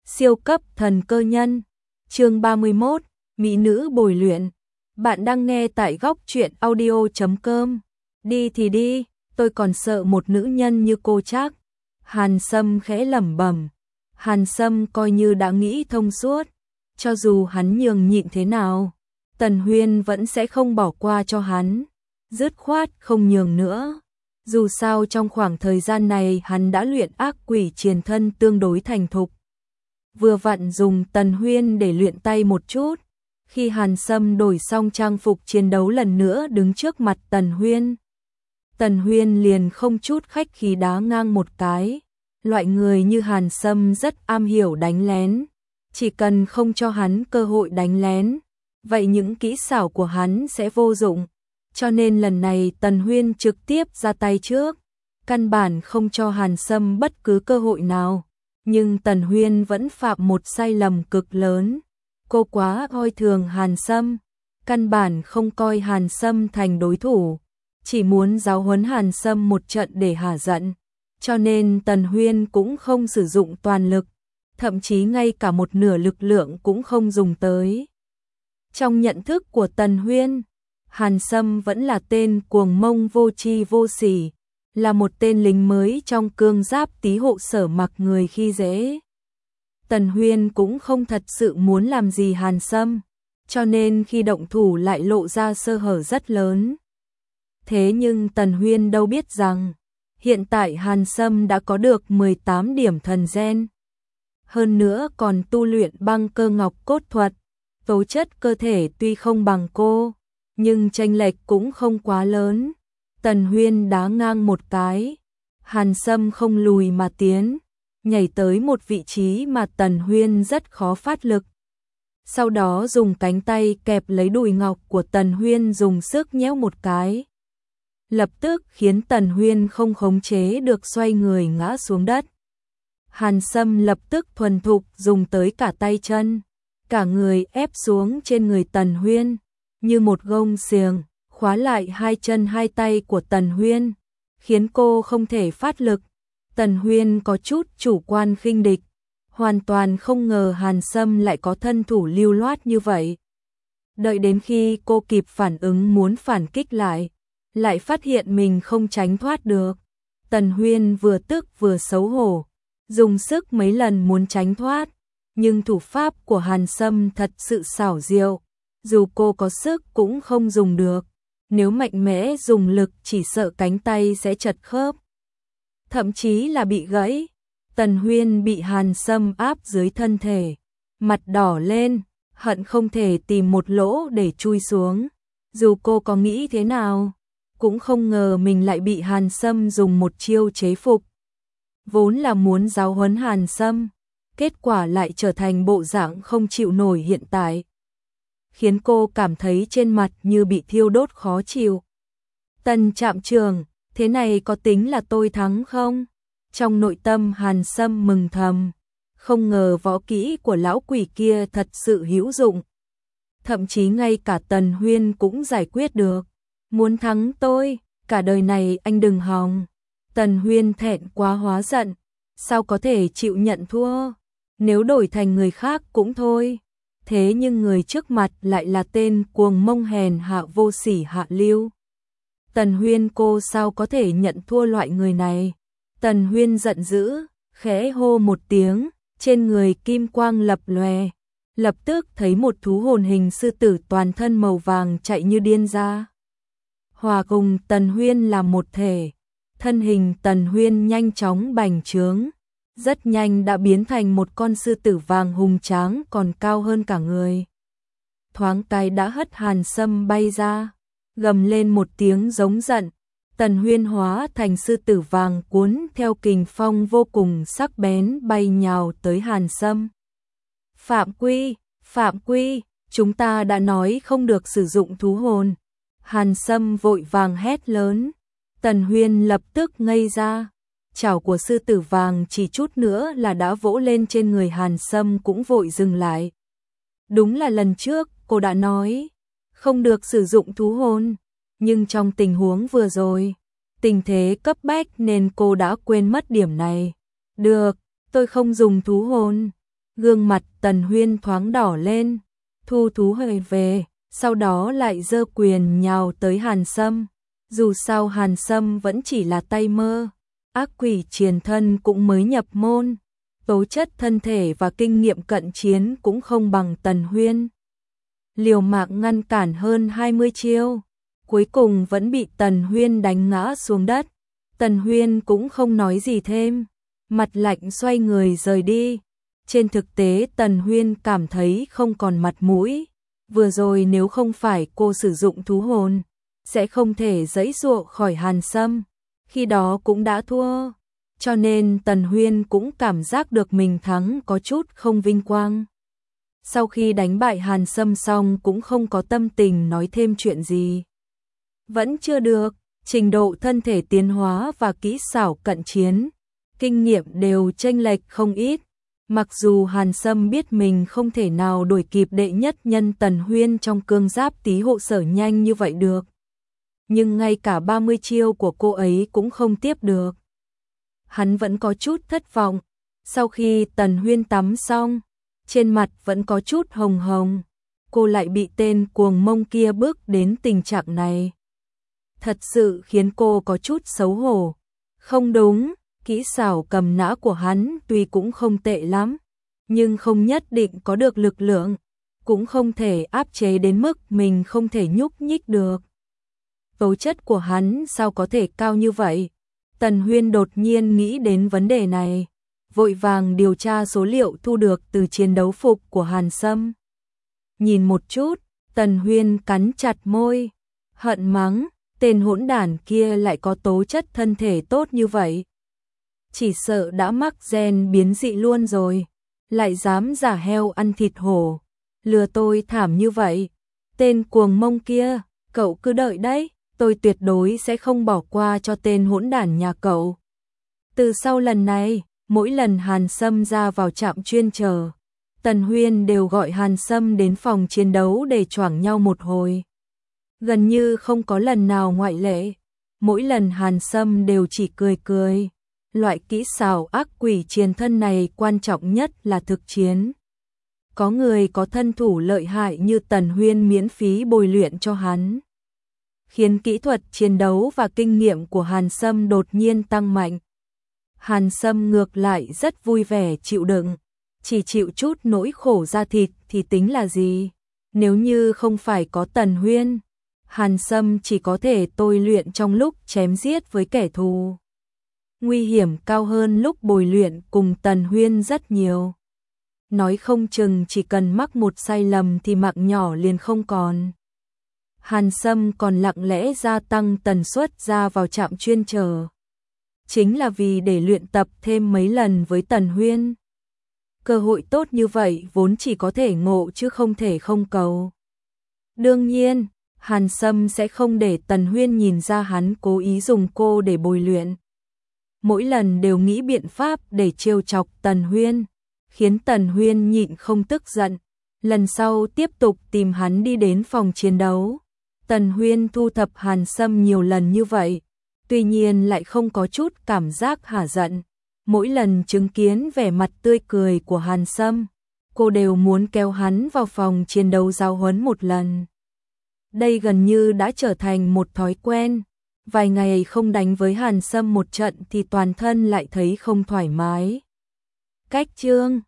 Siêu cấp thần cơ nhân. Chương 31, Mỹ nữ bồi luyện. Bạn đang nghe tại góc truyện audio.com. Đi thì đi, tôi còn sợ một nữ nhân như cô chắc. Hàn Sâm khẽ lẩm bẩm. Hàn Sâm coi như đã nghĩ thông suốt, cho dù hắn nhường nhịn thế nào, Tần Huyên vẫn sẽ không bỏ qua cho hắn, dứt khoát không nhường nữa. Dù sao trong khoảng thời gian này hắn đã luyện ác quỷ triền thân tương đối thành thục. Vừa vặn dùng Tần Huyên để luyện tay một chút. Khi Hàn Sâm đổi xong trang phục chiến đấu lần nữa đứng trước mặt Tần Huyên liền không chút khách khí đá ngang một cái. Loại người như Hàn Sâm rất am hiểu đánh lén, chỉ cần không cho hắn cơ hội đánh lén, vậy những kỹ xảo của hắn sẽ vô dụng. Cho nên lần này Tần Huyên trực tiếp ra tay trước, căn bản không cho Hàn Sâm bất cứ cơ hội nào. Nhưng Tần Huyên vẫn phạm một sai lầm cực lớn. Cô quá coi thường Hàn Sâm, căn bản không coi Hàn Sâm thành đối thủ, chỉ muốn giáo huấn Hàn Sâm một trận để hả giận. Cho nên Tần Huyên cũng không sử dụng toàn lực, thậm chí ngay cả một nửa lực lượng cũng không dùng tới. Trong nhận thức của Tần Huyên, Hàn Sâm vẫn là tên cuồng mông vô tri vô sỉ, là một tên lính mới trong cương giáp tí hộ sở mặc người khi dễ. Tần Huyên cũng không thật sự muốn làm gì Hàn Sâm, cho nên khi động thủ lại lộ ra sơ hở rất lớn. Thế nhưng Tần Huyên đâu biết rằng, hiện tại Hàn Sâm đã có được 18 điểm thần gen. Hơn nữa còn tu luyện băng cơ ngọc cốt thuật, tố chất cơ thể tuy không bằng cô, nhưng chênh lệch cũng không quá lớn. Tần Huyên đá ngang một cái, Hàn Sâm không lùi mà tiến, nhảy tới một vị trí mà Tần Huyên rất khó phát lực. Sau đó dùng cánh tay kẹp lấy đùi ngọc của Tần Huyên dùng sức nhéo một cái. Lập tức khiến Tần Huyên không khống chế được xoay người ngã xuống đất. Hàn Sâm lập tức thuần thục dùng tới cả tay chân, cả người ép xuống trên người Tần Huyên, như một gông xiềng, khóa lại hai chân hai tay của Tần Huyên, khiến cô không thể phát lực. Tần Huyên có chút chủ quan khinh địch, hoàn toàn không ngờ Hàn Sâm lại có thân thủ lưu loát như vậy. Đợi đến khi cô kịp phản ứng muốn phản kích lại phát hiện mình không tránh thoát được. Tần Huyên vừa tức vừa xấu hổ, dùng sức mấy lần muốn tránh thoát, nhưng thủ pháp của Hàn Sâm thật sự xảo diệu, dù cô có sức cũng không dùng được. Nếu mạnh mẽ dùng lực chỉ sợ cánh tay sẽ chật khớp, thậm chí là bị gãy. Tần Huyên bị Hàn Sâm áp dưới thân thể, mặt đỏ lên, hận không thể tìm một lỗ để chui xuống. Dù cô có nghĩ thế nào, cũng không ngờ mình lại bị Hàn Sâm dùng một chiêu chế phục. Vốn là muốn giáo huấn Hàn Sâm, kết quả lại trở thành bộ dạng không chịu nổi hiện tại, khiến cô cảm thấy trên mặt như bị thiêu đốt khó chịu. Tần trạm trường, thế này có tính là tôi thắng không? Trong nội tâm Hàn Sâm mừng thầm, không ngờ võ kỹ của lão quỷ kia thật sự hữu dụng. Thậm chí ngay cả Tần Huyên cũng giải quyết được. Muốn thắng tôi, cả đời này anh đừng hòng. Tần Huyên thẹn quá hóa giận, sao có thể chịu nhận thua? Nếu đổi thành người khác cũng thôi. Thế nhưng người trước mặt lại là tên cuồng mông hèn hạ vô sỉ hạ lưu. Tần Huyên cô sao có thể nhận thua loại người này? Tần Huyên giận dữ, khẽ hô một tiếng, trên người kim quang lập lòe, lập tức thấy một thú hồn hình sư tử toàn thân màu vàng chạy như điên ra. Hòa cùng Tần Huyên là một thể, thân hình Tần Huyên nhanh chóng bành trướng, rất nhanh đã biến thành một con sư tử vàng hùng tráng còn cao hơn cả người. Thoáng cái đã hất Hàn Sâm bay ra, gầm lên một tiếng giống giận. Tần Huyên hóa thành sư tử vàng cuốn theo kình phong vô cùng sắc bén bay nhào tới Hàn Sâm. Phạm quy, chúng ta đã nói không được sử dụng thú hồn. Hàn Sâm vội vàng hét lớn. Tần Huyên lập tức ngây ra. Chảo của sư tử vàng chỉ chút nữa là đã vỗ lên trên người Hàn Sâm cũng vội dừng lại. Đúng là lần trước cô đã nói không được sử dụng thú hồn, nhưng trong tình huống vừa rồi, tình thế cấp bách nên cô đã quên mất điểm này. Được, tôi không dùng thú hồn. Gương mặt Tần Huyên thoáng đỏ lên, thu thú hơi về, sau đó lại giơ quyền nhào tới Hàn Sâm. Dù sao Hàn Sâm vẫn chỉ là tay mơ, ác quỷ triền thân cũng mới nhập môn, tố chất thân thể và kinh nghiệm cận chiến cũng không bằng Tần Huyên. Liều mạng ngăn cản hơn 20 chiêu, cuối cùng vẫn bị Tần Huyên đánh ngã xuống đất. Tần Huyên cũng không nói gì thêm, mặt lạnh xoay người rời đi. Trên thực tế Tần Huyên cảm thấy không còn mặt mũi, vừa rồi nếu không phải cô sử dụng thú hồn, sẽ không thể giãy giụa khỏi Hàn Sâm, khi đó cũng đã thua, cho nên Tần Huyên cũng cảm giác được mình thắng có chút không vinh quang. Sau khi đánh bại Hàn Sâm xong cũng không có tâm tình nói thêm chuyện gì. Vẫn chưa được, trình độ thân thể tiến hóa và kỹ xảo cận chiến, kinh nghiệm đều chênh lệch không ít. Mặc dù Hàn Sâm biết mình không thể nào đuổi kịp đệ nhất nhân Tần Huyên trong cương giáp tí hộ sở nhanh như vậy được, nhưng ngay cả 30 chiêu của cô ấy cũng không tiếp được. Hắn vẫn có chút thất vọng. Sau khi Tần Huyên tắm xong, trên mặt vẫn có chút hồng hồng, cô lại bị tên cuồng mông kia bước đến tình trạng này. Thật sự khiến cô có chút xấu hổ. Không đúng, kỹ xảo cầm nã của hắn tuy cũng không tệ lắm, nhưng không nhất định có được lực lượng, cũng không thể áp chế đến mức mình không thể nhúc nhích được. Tố chất của hắn sao có thể cao như vậy? Tần Huyên đột nhiên nghĩ đến vấn đề này, vội vàng điều tra số liệu thu được từ chiến đấu phục của Hàn Sâm. Nhìn một chút, Tần Huyên cắn chặt môi, hận mắng, tên hỗn đản kia lại có tố chất thân thể tốt như vậy. Chỉ sợ đã mắc gen biến dị luôn rồi, lại dám giả heo ăn thịt hổ, lừa tôi thảm như vậy. Tên cuồng mông kia, cậu cứ đợi đấy, tôi tuyệt đối sẽ không bỏ qua cho tên hỗn đản nhà cậu. Từ sau lần này, mỗi lần Hàn Sâm ra vào trạm chuyên chờ, Tần Huyên đều gọi Hàn Sâm đến phòng chiến đấu để choảng nhau một hồi. Gần như không có lần nào ngoại lệ, mỗi lần Hàn Sâm đều chỉ cười cười. Loại kỹ xảo ác quỷ triền thân này quan trọng nhất là thực chiến. Có người có thân thủ lợi hại như Tần Huyên miễn phí bồi luyện cho hắn, khiến kỹ thuật chiến đấu và kinh nghiệm của Hàn Sâm đột nhiên tăng mạnh. Hàn Sâm ngược lại rất vui vẻ chịu đựng, chỉ chịu chút nỗi khổ da thịt thì tính là gì. Nếu như không phải có Tần Huyên, Hàn Sâm chỉ có thể tôi luyện trong lúc chém giết với kẻ thù. Nguy hiểm cao hơn lúc bồi luyện cùng Tần Huyên rất nhiều. Nói không chừng chỉ cần mắc một sai lầm thì mạng nhỏ liền không còn. Hàn Sâm còn lặng lẽ gia tăng tần suất ra vào trạm chuyên chờ, chính là vì để luyện tập thêm mấy lần với Tần Huyên. Cơ hội tốt như vậy vốn chỉ có thể ngộ chứ không thể không cầu. Đương nhiên, Hàn Sâm sẽ không để Tần Huyên nhìn ra hắn cố ý dùng cô để bồi luyện. Mỗi lần đều nghĩ biện pháp để trêu chọc Tần Huyên, khiến Tần Huyên nhịn không tức giận. Lần sau tiếp tục tìm hắn đi đến phòng chiến đấu. Tần Huyên thu thập Hàn Sâm nhiều lần như vậy, tuy nhiên lại không có chút cảm giác hả giận. Mỗi lần chứng kiến vẻ mặt tươi cười của Hàn Sâm, cô đều muốn kéo hắn vào phòng chiến đấu giáo huấn một lần. Đây gần như đã trở thành một thói quen. Vài ngày không đánh với Hàn Sâm một trận thì toàn thân lại thấy không thoải mái. Cách chương